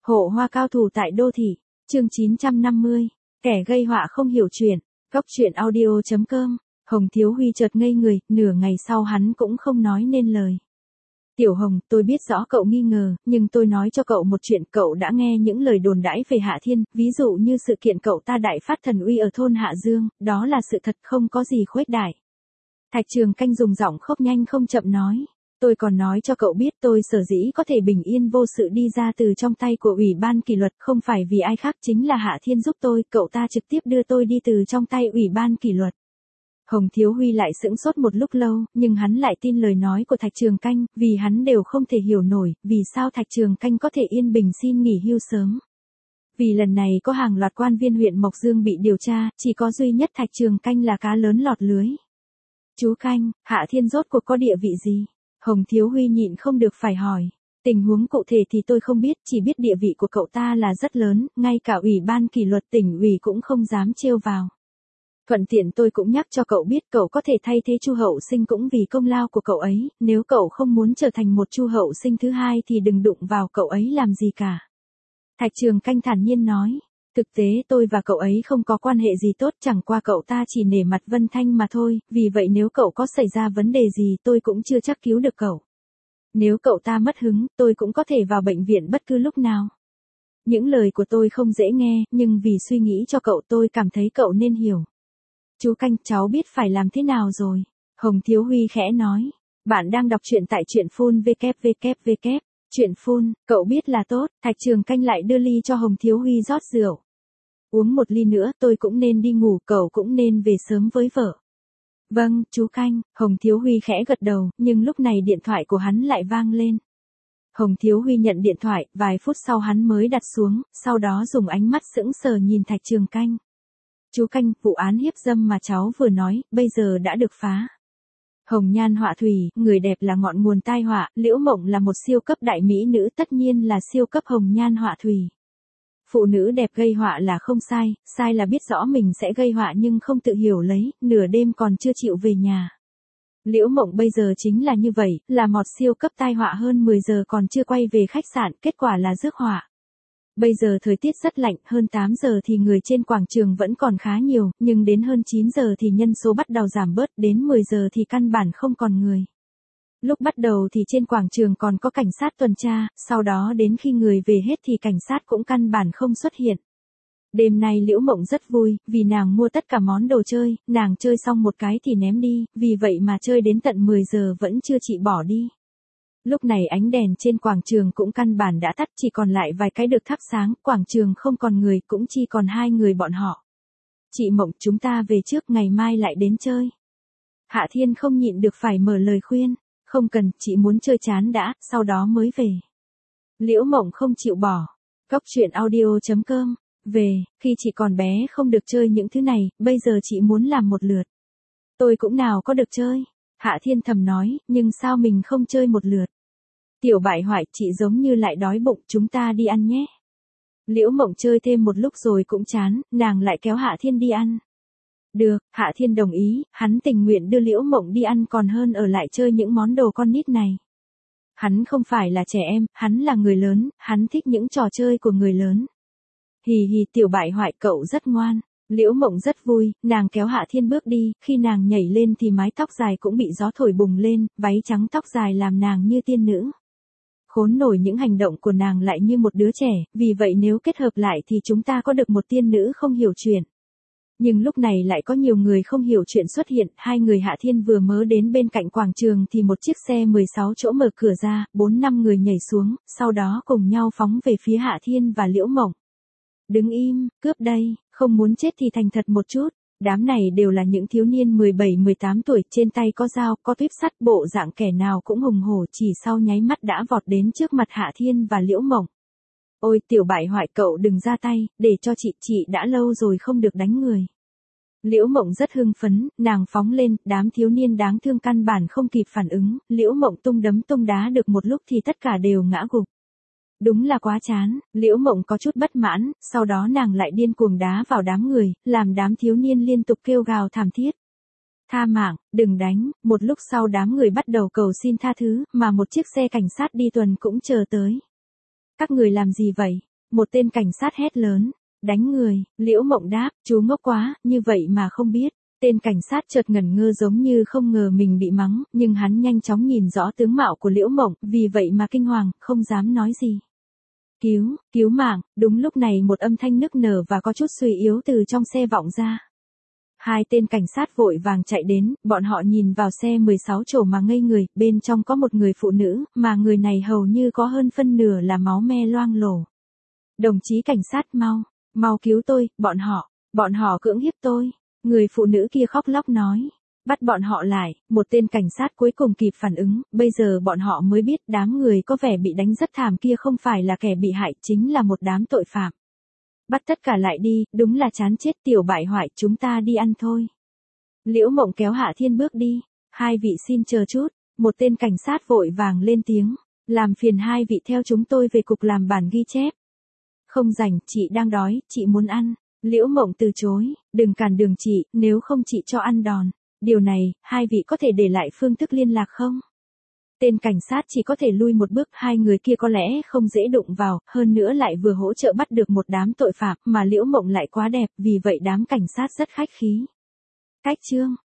Hộ hoa cao thủ tại đô thị, chương 950, kẻ gây họa không hiểu chuyện, Cóc truyện audio.com, Hồng Thiếu Huy chợt ngây người, nửa ngày sau hắn cũng không nói nên lời. Tiểu Hồng, tôi biết rõ cậu nghi ngờ, nhưng tôi nói cho cậu một chuyện, cậu đã nghe những lời đồn đãi về Hạ Thiên, ví dụ như sự kiện cậu ta đại phát thần uy ở thôn Hạ Dương, đó là sự thật, không có gì khuếch đại. Thạch Trường Canh dùng giọng khốc nhanh không chậm nói. Tôi còn nói cho cậu biết tôi sở dĩ có thể bình yên vô sự đi ra từ trong tay của Ủy ban kỷ luật không phải vì ai khác, chính là Hạ Thiên giúp tôi, cậu ta trực tiếp đưa tôi đi từ trong tay Ủy ban kỷ luật. Hồng Thiếu Huy lại sững sốt một lúc lâu, nhưng hắn lại tin lời nói của Thạch Trường Canh, vì hắn đều không thể hiểu nổi, vì sao Thạch Trường Canh có thể yên bình xin nghỉ hưu sớm. Vì lần này có hàng loạt quan viên huyện Mộc Dương bị điều tra, chỉ có duy nhất Thạch Trường Canh là cá lớn lọt lưới. Chú Canh, Hạ Thiên rốt cuộc có địa vị gì? Hồng Thiếu Huy nhịn không được phải hỏi. Tình huống cụ thể thì tôi không biết, chỉ biết địa vị của cậu ta là rất lớn, ngay cả Ủy ban kỷ luật tỉnh ủy cũng không dám trêu vào. Thuận tiện tôi cũng nhắc cho cậu biết cậu có thể thay thế Chu Hậu Sinh cũng vì công lao của cậu ấy, nếu cậu không muốn trở thành một Chu Hậu Sinh thứ hai thì đừng đụng vào cậu ấy làm gì cả. Thạch Trường Canh thản nhiên nói. Thực tế tôi và cậu ấy không có quan hệ gì tốt, chẳng qua cậu ta chỉ nể mặt Vân Thanh mà thôi, vì vậy nếu cậu có xảy ra vấn đề gì tôi cũng chưa chắc cứu được cậu. Nếu cậu ta mất hứng, tôi cũng có thể vào bệnh viện bất cứ lúc nào. Những lời của tôi không dễ nghe, nhưng vì suy nghĩ cho cậu tôi cảm thấy cậu nên hiểu. Chú Canh, cháu biết phải làm thế nào rồi. Hồng Thiếu Huy khẽ nói. Bạn đang đọc truyện tại truyện phun www. Chuyện phun, cậu biết là tốt. Thạch Trường Canh lại đưa ly cho Hồng Thiếu Huy rót rượu. Uống một ly nữa, tôi cũng nên đi ngủ, cậu cũng nên về sớm với vợ. Vâng, chú Canh. Hồng Thiếu Huy khẽ gật đầu, nhưng lúc này điện thoại của hắn lại vang lên. Hồng Thiếu Huy nhận điện thoại, vài phút sau hắn mới đặt xuống, sau đó dùng ánh mắt sững sờ nhìn Thạch Trường Canh. Chú Canh, vụ án hiếp dâm mà cháu vừa nói, bây giờ đã được phá. Hồng nhan họa thủy, người đẹp là ngọn nguồn tai họa, Liễu Mộng là một siêu cấp đại mỹ nữ, tất nhiên là siêu cấp hồng nhan họa thủy. Phụ nữ đẹp gây họa là không sai, sai là biết rõ mình sẽ gây họa nhưng không tự hiểu lấy, nửa đêm còn chưa chịu về nhà. Liễu Mộng bây giờ chính là như vậy, là một siêu cấp tai họa, hơn 10 giờ còn chưa quay về khách sạn, kết quả là rước họa. Bây giờ thời tiết rất lạnh, hơn 8 giờ thì người trên quảng trường vẫn còn khá nhiều, nhưng đến hơn 9 giờ thì nhân số bắt đầu giảm bớt, đến 10 giờ thì căn bản không còn người. Lúc bắt đầu thì trên quảng trường còn có cảnh sát tuần tra, sau đó đến khi người về hết thì cảnh sát cũng căn bản không xuất hiện. Đêm nay Liễu Mộng rất vui, vì nàng mua tất cả món đồ chơi, nàng chơi xong một cái thì ném đi, vì vậy mà chơi đến tận 10 giờ vẫn chưa chịu bỏ đi. Lúc này ánh đèn trên quảng trường cũng căn bản đã tắt, chỉ còn lại vài cái được thắp sáng, quảng trường không còn người, cũng chỉ còn hai người bọn họ. Chị Mộng, chúng ta về trước, ngày mai lại đến chơi. Hạ Thiên không nhịn được phải mở lời khuyên. Không cần, chị muốn chơi chán đã, sau đó mới về. Liễu Mộng không chịu bỏ. Cóc truyện audio.com, về, khi chị còn bé không được chơi những thứ này, bây giờ chị muốn làm một lượt. Tôi cũng nào có được chơi. Hạ Thiên thầm nói, nhưng sao mình không chơi một lượt. Tiểu bại hoại, chị giống như lại đói bụng, chúng ta đi ăn nhé. Liễu Mộng chơi thêm một lúc rồi cũng chán, nàng lại kéo Hạ Thiên đi ăn. Được, Hạ Thiên đồng ý, hắn tình nguyện đưa Liễu Mộng đi ăn còn hơn ở lại chơi những món đồ con nít này. Hắn không phải là trẻ em, hắn là người lớn, hắn thích những trò chơi của người lớn. Hì hì, tiểu bại hoại, cậu rất ngoan. Liễu Mộng rất vui, nàng kéo Hạ Thiên bước đi, khi nàng nhảy lên thì mái tóc dài cũng bị gió thổi bùng lên, váy trắng tóc dài làm nàng như tiên nữ. Khốn nổi, những hành động của nàng lại như một đứa trẻ, vì vậy nếu kết hợp lại thì chúng ta có được một tiên nữ không hiểu chuyện. Nhưng lúc này lại có nhiều người không hiểu chuyện xuất hiện, hai người Hạ Thiên vừa mới đến bên cạnh quảng trường thì một chiếc xe 16 chỗ mở cửa ra, 4-5 người nhảy xuống, sau đó cùng nhau phóng về phía Hạ Thiên và Liễu Mộng. Đứng im, cướp đây, không muốn chết thì thành thật một chút. Đám này đều là những thiếu niên 17-18 tuổi, trên tay có dao, có tuyếp sắt, bộ dạng kẻ nào cũng hùng hổ, chỉ sau nháy mắt đã vọt đến trước mặt Hạ Thiên và Liễu Mộng. Ôi tiểu bại hoại, cậu đừng ra tay, để cho chị đã lâu rồi không được đánh người. Liễu Mộng rất hưng phấn, nàng phóng lên, đám thiếu niên đáng thương căn bản không kịp phản ứng, Liễu Mộng tung đấm tung đá được một lúc thì tất cả đều ngã gục. Đúng là quá chán, Liễu Mộng có chút bất mãn, sau đó nàng lại điên cuồng đá vào đám người, làm đám thiếu niên liên tục kêu gào thảm thiết. Tha mạng, đừng đánh, một lúc sau đám người bắt đầu cầu xin tha thứ, mà một chiếc xe cảnh sát đi tuần cũng chờ tới. Các người làm gì vậy? Một tên cảnh sát hét lớn, đánh người, Liễu Mộng đáp, chú ngốc quá, như vậy mà không biết. Tên cảnh sát chợt ngẩn ngơ giống như không ngờ mình bị mắng, nhưng hắn nhanh chóng nhìn rõ tướng mạo của Liễu Mộng, vì vậy mà kinh hoàng, không dám nói gì. Cứu mạng, đúng lúc này một âm thanh nức nở và có chút suy yếu từ trong xe vọng ra. Hai tên cảnh sát vội vàng chạy đến, bọn họ nhìn vào xe 16 chỗ mà ngây người, bên trong có một người phụ nữ, mà người này hầu như có hơn phân nửa là máu me loang lổ. Đồng chí cảnh sát mau cứu tôi, bọn họ cưỡng hiếp tôi. Người phụ nữ kia khóc lóc nói. Bắt bọn họ lại, một tên cảnh sát cuối cùng kịp phản ứng, bây giờ bọn họ mới biết đám người có vẻ bị đánh rất thảm kia không phải là kẻ bị hại, chính là một đám tội phạm. Bắt tất cả lại đi, đúng là chán chết tiểu bại hoại, chúng ta đi ăn thôi. Liễu Mộng kéo Hạ Thiên bước đi. Hai vị xin chờ chút, một tên cảnh sát vội vàng lên tiếng. Làm phiền hai vị theo chúng tôi về cục làm bản ghi chép. Không rảnh, chị đang đói, chị muốn ăn. Liễu Mộng từ chối, đừng cản đường chị, nếu không chị cho ăn đòn. Điều này, hai vị có thể để lại phương thức liên lạc không? Tên cảnh sát chỉ có thể lui một bước, hai người kia có lẽ không dễ đụng vào, hơn nữa lại vừa hỗ trợ bắt được một đám tội phạm, mà Liễu Mộng lại quá đẹp, vì vậy đám cảnh sát rất khách khí. Cách chương